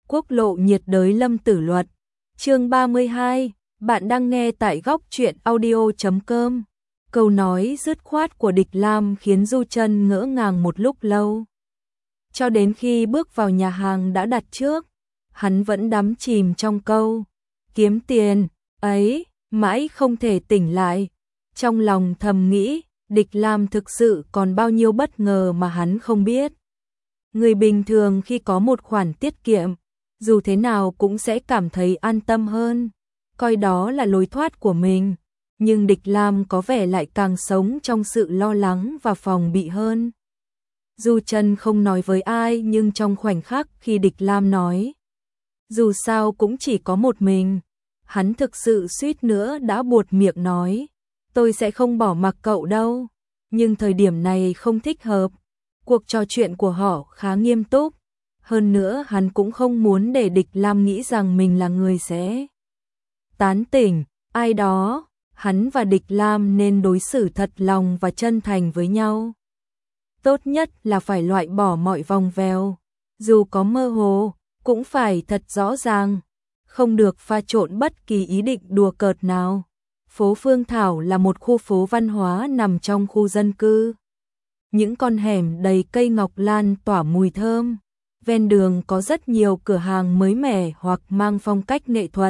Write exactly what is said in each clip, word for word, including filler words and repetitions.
Quốc lộ nhiệt đới Lâm Tử Luật. Chương ba mươi hai, bạn đang nghe tại góc truyện audio chấm com. Câu nói dứt khoát của Địch Lam khiến Du Trân ngỡ ngàng một lúc lâu. Cho đến khi bước vào nhà hàng đã đặt trước, hắn vẫn đắm chìm trong câu kiếm tiền ấy, mãi không thể tỉnh lại. Trong lòng thầm nghĩ, Địch Lam thực sự còn bao nhiêu bất ngờ mà hắn không biết. Người bình thường khi có một khoản tiết kiệm, dù thế nào cũng sẽ cảm thấy an tâm hơn, coi đó là lối thoát của mình. Nhưng Địch Lam có vẻ lại càng sống trong sự lo lắng và phòng bị hơn. Du Trân không nói với ai, nhưng trong khoảnh khắc khi Địch Lam nói, dù sao cũng chỉ có một mình, hắn thực sự suýt nữa đã buột miệng nói, tôi sẽ không bỏ mặc cậu đâu. Nhưng thời điểm này không thích hợp, cuộc trò chuyện của họ khá nghiêm túc. Hơn nữa hắn cũng không muốn để Địch Lam nghĩ rằng mình là người sẽ tán tỉnh ai đó. Hắn và Địch Lam nên đối xử thật lòng và chân thành với nhau. Tốt nhất là phải loại bỏ mọi vòng vèo, dù có mơ hồ, cũng phải thật rõ ràng, không được pha trộn bất kỳ ý định đùa cợt nào. Phố Phương Thảo là một khu phố văn hóa nằm trong khu dân cư. Những con hẻm đầy cây ngọc lan tỏa mùi thơm. Ven đường có rất nhiều cửa hàng mới mẻ hoặc mang phong cách nghệ thuật.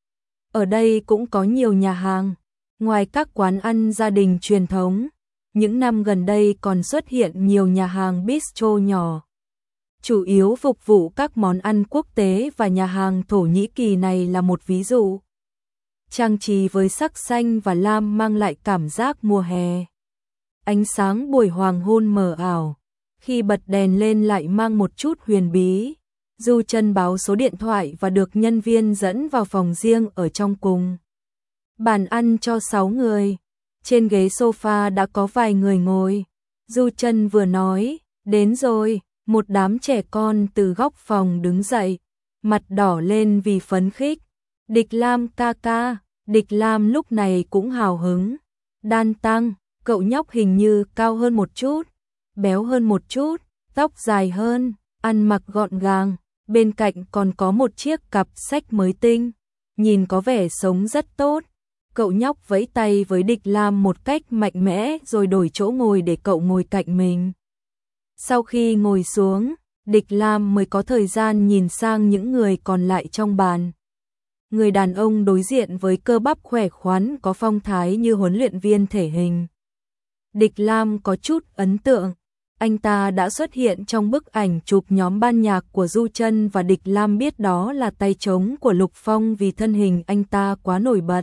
Ở đây cũng có nhiều nhà hàng. Ngoài các quán ăn gia đình truyền thống, những năm gần đây còn xuất hiện nhiều nhà hàng bistro nhỏ, chủ yếu phục vụ các món ăn quốc tế, và nhà hàng Thổ Nhĩ Kỳ này là một ví dụ. Trang trí với sắc xanh và lam mang lại cảm giác mùa hè. Ánh sáng buổi hoàng hôn mờ ảo, khi bật đèn lên lại mang một chút huyền bí. Du Trân báo số điện thoại và được nhân viên dẫn vào phòng riêng ở trong cùng. Bàn ăn cho sáu người, trên ghế sofa đã có vài người ngồi. Du Trân vừa nói, đến rồi, một đám trẻ con từ góc phòng đứng dậy, mặt đỏ lên vì phấn khích. Địch Lam ca ca, Địch Lam lúc này cũng hào hứng. Đan Tăng, cậu nhóc hình như cao hơn một chút, béo hơn một chút, tóc dài hơn, ăn mặc gọn gàng, bên cạnh còn có một chiếc cặp sách mới tinh, nhìn có vẻ sống rất tốt. Cậu nhóc vẫy tay với Địch Lam một cách mạnh mẽ rồi đổi chỗ ngồi để cậu ngồi cạnh mình. Sau khi ngồi xuống, Địch Lam mới có thời gian nhìn sang những người còn lại trong bàn. Người đàn ông đối diện với cơ bắp khỏe khoắn có phong thái như huấn luyện viên thể hình. Địch Lam có chút ấn tượng, anh ta đã xuất hiện trong bức ảnh chụp nhóm ban nhạc của Du Trân, và Địch Lam biết đó là tay trống của Lục Phong vì thân hình anh ta quá nổi bật.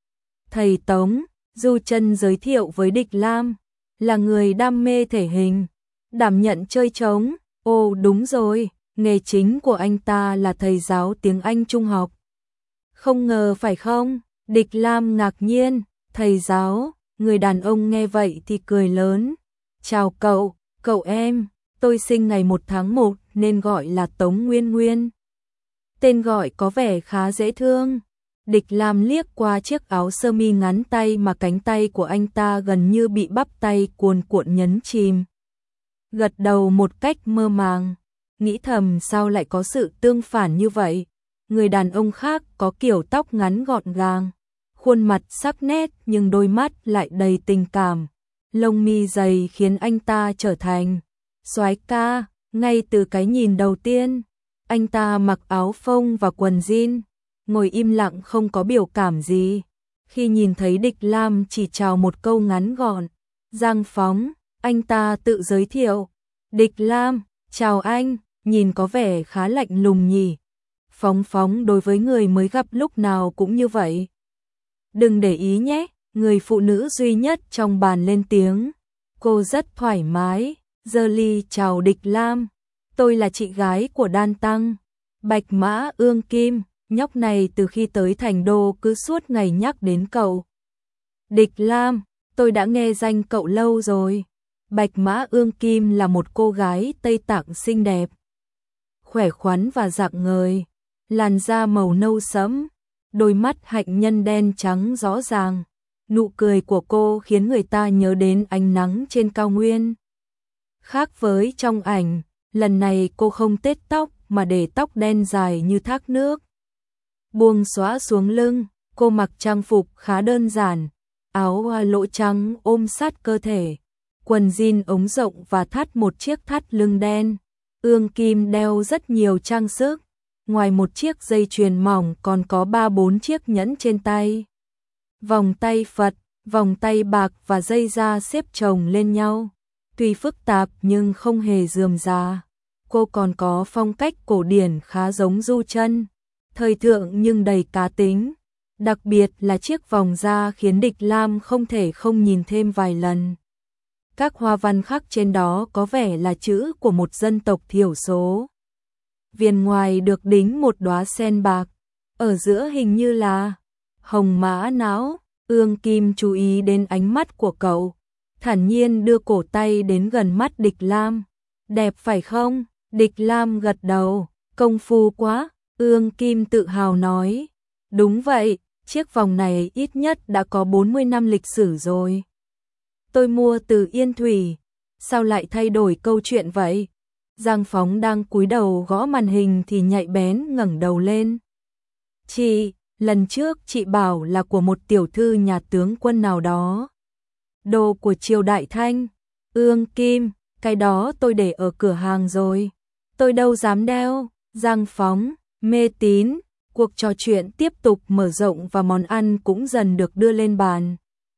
Thầy Tống, Du Trân giới thiệu với Địch Lam, là người đam mê thể hình, đảm nhận chơi trống. Ồ đúng rồi, nghề chính của anh ta là thầy giáo tiếng Anh trung học. Không ngờ phải không? Địch Lam ngạc nhiên, thầy giáo. Người đàn ông nghe vậy thì cười lớn. Chào cậu, cậu em, tôi sinh ngày một tháng một nên gọi là Tống Nguyên Nguyên. Tên gọi có vẻ khá dễ thương. Địch Lam liếc qua chiếc áo sơ mi ngắn tay mà cánh tay của anh ta gần như bị bắp tay cuồn cuộn nhấn chìm. Gật đầu một cách mơ màng, nghĩ thầm sao lại có sự tương phản như vậy. Người đàn ông khác có kiểu tóc ngắn gọn gàng, khuôn mặt sắc nét nhưng đôi mắt lại đầy tình cảm. Lông mi dày khiến anh ta trở thành soái ca ngay từ cái nhìn đầu tiên. Anh ta mặc áo phông và quần jean, ngồi im lặng không có biểu cảm gì. Khi nhìn thấy Địch Lam chỉ chào một câu ngắn gọn. Giang Phóng, anh ta tự giới thiệu. Địch Lam, chào anh, nhìn có vẻ khá lạnh lùng nhỉ. Phóng Phóng đối với người mới gặp lúc nào cũng như vậy. Đừng để ý nhé, người phụ nữ duy nhất trong bàn lên tiếng. Cô rất thoải mái, giơ ly chào Địch Lam. Tôi là chị gái của Đan Tăng, Bạch Mã Ương Kim. Nhóc này từ khi tới Thành Đô cứ suốt ngày nhắc đến cậu. Địch Lam, tôi đã nghe danh cậu lâu rồi. Bạch Mã Ương Kim là một cô gái Tây Tạng xinh đẹp, khỏe khoắn và rạng ngời, làn da màu nâu sẫm, đôi mắt hạnh nhân đen trắng rõ ràng. Nụ cười của cô khiến người ta nhớ đến ánh nắng trên cao nguyên. Khác với trong ảnh, lần này cô không tết tóc mà để tóc đen dài như thác nước. Buông xõa xuống lưng, cô mặc trang phục khá đơn giản, áo lỗ trắng ôm sát cơ thể, quần jean ống rộng và thắt một chiếc thắt lưng đen. Ương Kim đeo rất nhiều trang sức, ngoài một chiếc dây chuyền mỏng còn có ba bốn chiếc nhẫn trên tay. Vòng tay Phật, vòng tay bạc và dây da xếp chồng lên nhau. Tuy phức tạp nhưng không hề rườm rà. Cô còn có phong cách cổ điển khá giống Du Chân, thời thượng nhưng đầy cá tính. Đặc biệt là chiếc vòng da khiến Địch Lam không thể không nhìn thêm vài lần. Các hoa văn khắc trên đó có vẻ là chữ của một dân tộc thiểu số. Viền ngoài được đính một đóa sen bạc, ở giữa hình như là hồng mã não. Ương Kim chú ý đến ánh mắt của cậu, thản nhiên đưa cổ tay đến gần mắt Địch Lam. Đẹp phải không? Địch Lam gật đầu, công phu quá, Ương Kim tự hào nói. Đúng vậy, chiếc vòng này ít nhất đã có bốn mươi năm lịch sử rồi. Tôi mua từ Yên Thủy, sao lại thay đổi câu chuyện vậy? Giang Phóng đang cúi đầu gõ màn hình thì nhạy bén ngẩng đầu lên. Chị, lần trước chị bảo là của một tiểu thư nhà tướng quân nào đó. Đồ của triều Đại Thanh. Ương Kim, cái đó tôi để ở cửa hàng rồi. Tôi đâu dám đeo. Giang Phóng, mê tín. Cuộc trò chuyện tiếp tục mở rộng và món ăn cũng dần được đưa lên bàn.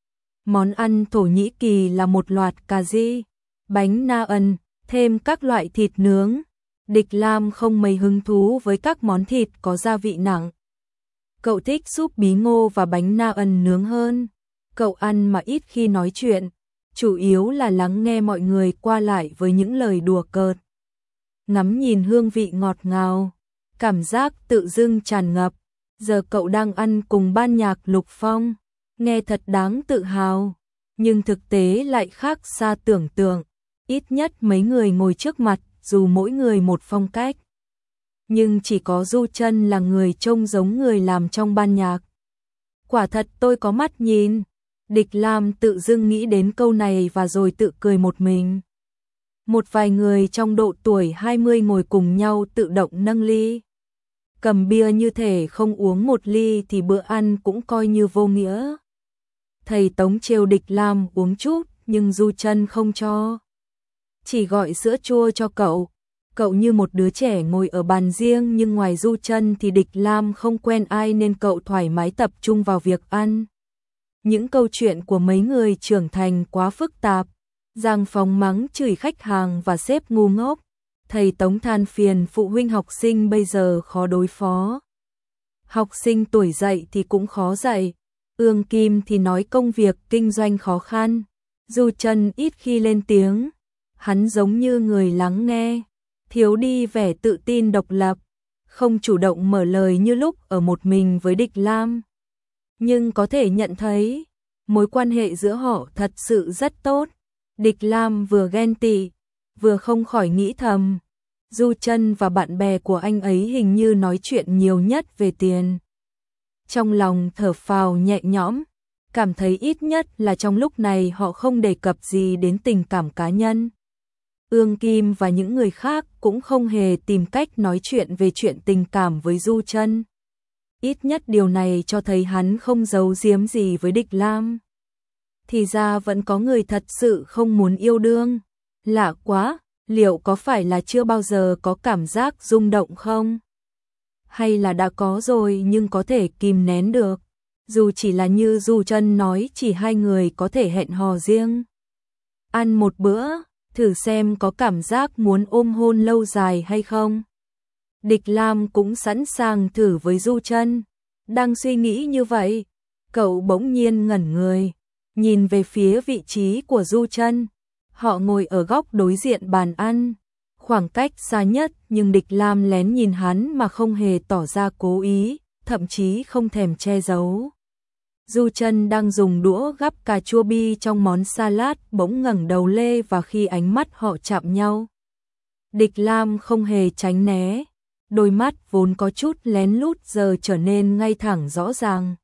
Món ăn Thổ Nhĩ Kỳ là một loạt cà ri, bánh na ân, thêm các loại thịt nướng. Địch Lam không mấy hứng thú với các món thịt có gia vị nặng. Cậu thích súp bí ngô và bánh na ân nướng hơn. Cậu ăn mà ít khi nói chuyện, chủ yếu là lắng nghe mọi người qua lại với những lời đùa cợt. Ngắm nhìn hương vị ngọt ngào, cảm giác tự dưng tràn ngập. Giờ cậu đang ăn cùng ban nhạc Lục Phong, nghe thật đáng tự hào, nhưng thực tế lại khác xa tưởng tượng. Ít nhất mấy người ngồi trước mặt, dù mỗi người một phong cách, nhưng chỉ có Du Chân là người trông giống người làm trong ban nhạc. Quả thật tôi có mắt nhìn. Địch Lam tự dưng nghĩ đến câu này và rồi tự cười một mình. Một vài người trong độ tuổi hai mươi ngồi cùng nhau tự động nâng ly. Cầm bia như thể không uống một ly thì bữa ăn cũng coi như vô nghĩa. Thầy Tống trêu Địch Lam uống chút, nhưng Du Chân không cho. Chỉ gọi sữa chua cho cậu. Cậu như một đứa trẻ ngồi ở bàn riêng, nhưng ngoài Du Chân thì Địch Lam không quen ai nên cậu thoải mái tập trung vào việc ăn. Những câu chuyện của mấy người trưởng thành quá phức tạp. Giang Phóng mắng chửi khách hàng và sếp ngu ngốc. Thầy Tống than phiền phụ huynh học sinh bây giờ khó đối phó. Học sinh tuổi dậy thì cũng khó dạy. Ương Kim thì nói công việc kinh doanh khó khăn. Du Chân ít khi lên tiếng. Hắn giống như người lắng nghe, thiếu đi vẻ tự tin độc lập, không chủ động mở lời như lúc ở một mình với Địch Lam. Nhưng có thể nhận thấy, mối quan hệ giữa họ thật sự rất tốt. Địch Lam vừa ghen tị, vừa không khỏi nghĩ thầm. Du Chân và bạn bè của anh ấy hình như nói chuyện nhiều nhất về tiền. Trong lòng thở phào nhẹ nhõm, cảm thấy ít nhất là trong lúc này họ không đề cập gì đến tình cảm cá nhân. Ương Kim và những người khác cũng không hề tìm cách nói chuyện về chuyện tình cảm với Du Chân. Ít nhất điều này cho thấy hắn không giấu giếm gì với Địch Lam. Thì ra vẫn có người thật sự không muốn yêu đương. Lạ quá, liệu có phải là chưa bao giờ có cảm giác rung động không? Hay là đã có rồi nhưng có thể kìm nén được? Dù chỉ là như Du Chân nói, chỉ hai người có thể hẹn hò riêng. Ăn một bữa, thử xem có cảm giác muốn ôm hôn lâu dài hay không. Địch Lam cũng sẵn sàng thử với Du Chân. Đang suy nghĩ như vậy, cậu bỗng nhiên ngẩn người, nhìn về phía vị trí của Du Chân. Họ ngồi ở góc đối diện bàn ăn, khoảng cách xa nhất, nhưng Địch Lam lén nhìn hắn mà không hề tỏ ra cố ý, thậm chí không thèm che giấu. Du Chân đang dùng đũa gắp cà chua bi trong món salad, bỗng ngẩng đầu lê và khi ánh mắt họ chạm nhau, Địch Lam không hề tránh né, đôi mắt vốn có chút lén lút giờ trở nên ngay thẳng rõ ràng.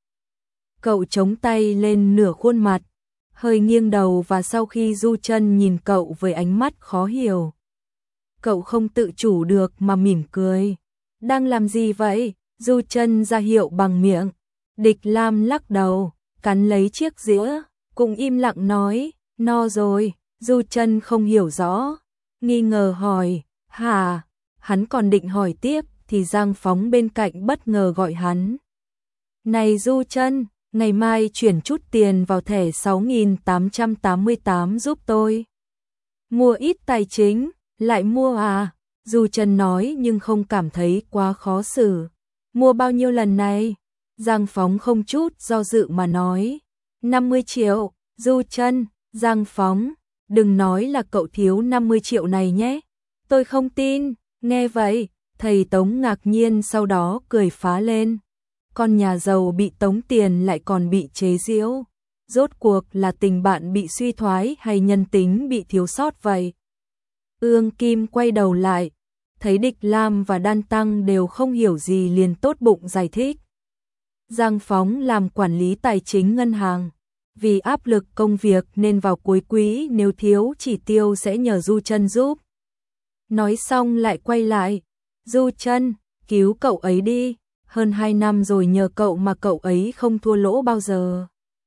Cậu chống tay lên nửa khuôn mặt, hơi nghiêng đầu và sau khi Du Chân nhìn cậu với ánh mắt khó hiểu, Cậu không tự chủ được mà mỉm cười. Đang làm gì vậy? Du Chân ra hiệu bằng miệng. Địch Lam lắc đầu, cắn lấy chiếc dĩa, cũng im lặng nói, no rồi. Du Chân không hiểu rõ, nghi ngờ hỏi, hả? Hắn còn định hỏi tiếp thì Giang Phóng bên cạnh bất ngờ gọi hắn. Này Du Chân, ngày mai chuyển chút tiền vào thẻ sáu nghìn tám trăm tám mươi tám giúp tôi. Mua ít tài chính, lại mua à? Du Chân nói nhưng không cảm thấy quá khó xử. Mua bao nhiêu lần này? Giang Phóng không chút do dự mà nói. năm mươi triệu, Du Chân, Giang Phóng, đừng nói là cậu thiếu năm mươi triệu này nhé. Tôi không tin, nghe vậy, thầy Tống ngạc nhiên sau đó cười phá lên. Con nhà giàu bị tống tiền lại còn bị chế giễu. Rốt cuộc là tình bạn bị suy thoái hay nhân tính bị thiếu sót vậy? Ương Kim quay đầu lại, thấy Địch Lam và Đan Tăng đều không hiểu gì liền tốt bụng giải thích. Giang Phóng làm quản lý tài chính ngân hàng, vì áp lực công việc nên vào cuối quý nếu thiếu chỉ tiêu sẽ nhờ Du Chân giúp. Nói xong lại quay lại, Du Chân, cứu cậu ấy đi, hơn hai năm rồi nhờ cậu mà cậu ấy không thua lỗ bao giờ.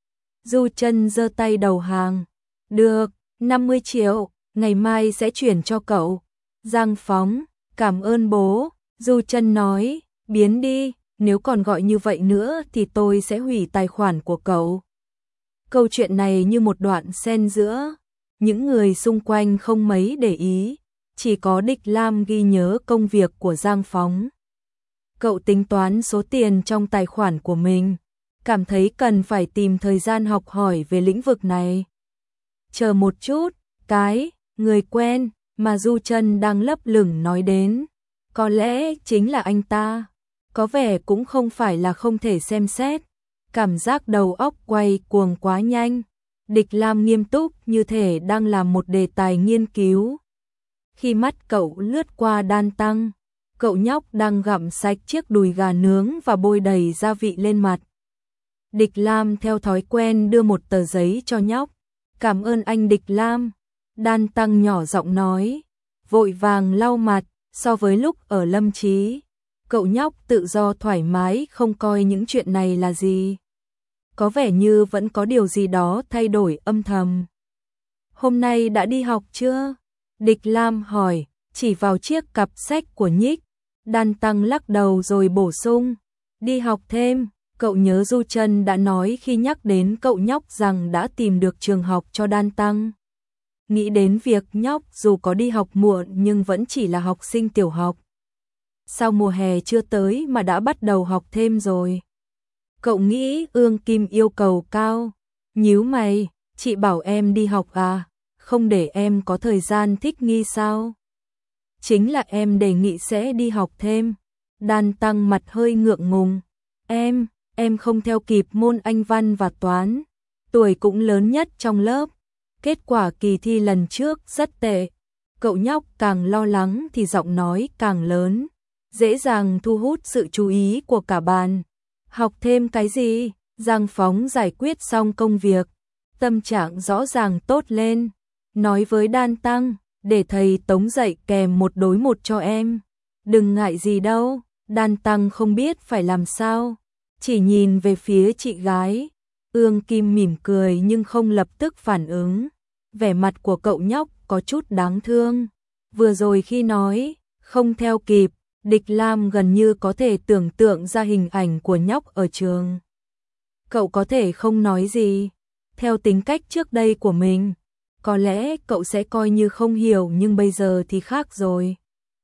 Du Chân giơ tay đầu hàng, được, năm mươi triệu, ngày mai sẽ chuyển cho cậu. Giang Phóng, cảm ơn bố. Du Chân nói, biến đi, nếu còn gọi như vậy nữa thì tôi sẽ hủy tài khoản của cậu. Câu chuyện này như một đoạn xen giữa, những người xung quanh không mấy để ý, chỉ có Địch Lam ghi nhớ công việc của Giang Phóng. Cậu tính toán số tiền trong tài khoản của mình, cảm thấy cần phải tìm thời gian học hỏi về lĩnh vực này. Chờ một chút, cái, người quen mà Du Chân đang lấp lửng nói đến, có lẽ chính là anh ta. Có vẻ cũng không phải là không thể xem xét. Cảm giác đầu óc quay cuồng quá nhanh. Địch Lam nghiêm túc như thể đang làm một đề tài nghiên cứu. Khi mắt cậu lướt qua Đan Tăng, cậu nhóc đang gặm sạch chiếc đùi gà nướng và bôi đầy gia vị lên mặt. Địch Lam theo thói quen đưa một tờ giấy cho nhóc. Cảm ơn anh Địch Lam. Đan Tăng nhỏ giọng nói, vội vàng lau mặt. So với lúc ở Lâm Chí, cậu nhóc tự do thoải mái không coi những chuyện này là gì. Có vẻ như vẫn có điều gì đó thay đổi âm thầm. Hôm nay đã đi học chưa? Địch Lam hỏi, chỉ vào chiếc cặp sách của Nhích. Đan Tăng lắc đầu rồi bổ sung, đi học thêm. Cậu nhớ Du Chân đã nói khi nhắc đến cậu nhóc rằng đã tìm được trường học cho Đan Tăng. Nghĩ đến việc nhóc dù có đi học muộn nhưng vẫn chỉ là học sinh tiểu học. Sao mùa hè chưa tới mà đã bắt đầu học thêm rồi? Cậu nghĩ Ương Kim yêu cầu cao. Nhíu mày, chị bảo em đi học à? Không để em có thời gian thích nghi sao? Chính là em đề nghị sẽ đi học thêm. Đan Tăng mặt hơi ngượng ngùng. Em, em không theo kịp môn Anh văn và toán. Tuổi cũng lớn nhất trong lớp. Kết quả kỳ thi lần trước rất tệ. Cậu nhóc càng lo lắng thì giọng nói càng lớn, dễ dàng thu hút sự chú ý của cả bàn. Học thêm cái gì? Giang Phóng giải quyết xong công việc, tâm trạng rõ ràng tốt lên. Nói với Đan Tăng, để thầy Tống dạy kèm một đối một cho em. Đừng ngại gì đâu. Đan Tăng không biết phải làm sao, chỉ nhìn về phía chị gái. Ương Kim mỉm cười nhưng không lập tức phản ứng. Vẻ mặt của cậu nhóc có chút đáng thương. Vừa rồi khi nói, không theo kịp, Địch Lam gần như có thể tưởng tượng ra hình ảnh của nhóc ở trường. Cậu có thể không nói gì. Theo tính cách trước đây của mình, có lẽ cậu sẽ coi như không hiểu nhưng bây giờ thì khác rồi.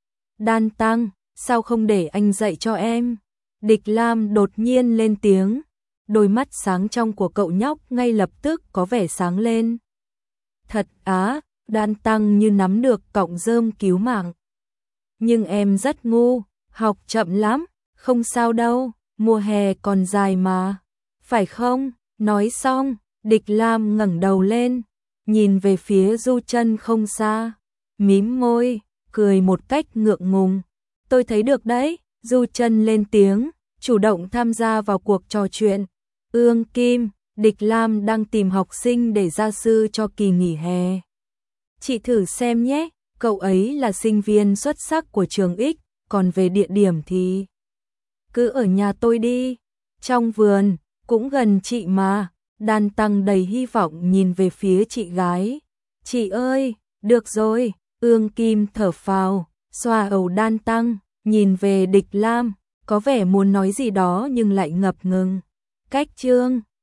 Đan Tăng, sao không để anh dạy cho em? Địch Lam đột nhiên lên tiếng. Đôi mắt sáng trong của cậu nhóc ngay lập tức có vẻ sáng lên. Thật á, Đan Tăng như nắm được cọng rơm cứu mạng. Nhưng em rất ngu, học chậm lắm, không sao đâu, mùa hè còn dài mà. Phải không? Nói xong, Địch Lam ngẩng đầu lên, nhìn về phía Du Chân không xa, mím môi, cười một cách ngượng ngùng. Tôi thấy được đấy. Du Chân lên tiếng, chủ động tham gia vào cuộc trò chuyện. Ương Kim, Địch Lam đang tìm học sinh để gia sư cho kỳ nghỉ hè. Chị thử xem nhé, cậu ấy là sinh viên xuất sắc của trường X, còn về địa điểm thì cứ ở nhà tôi đi, trong vườn, cũng gần chị mà. Đan Tăng đầy hy vọng nhìn về phía chị gái. Chị ơi, được rồi, Ương Kim thở phào, xoa đầu Đan Tăng, nhìn về Địch Lam, có vẻ muốn nói gì đó nhưng lại ngập ngừng. Cách Trương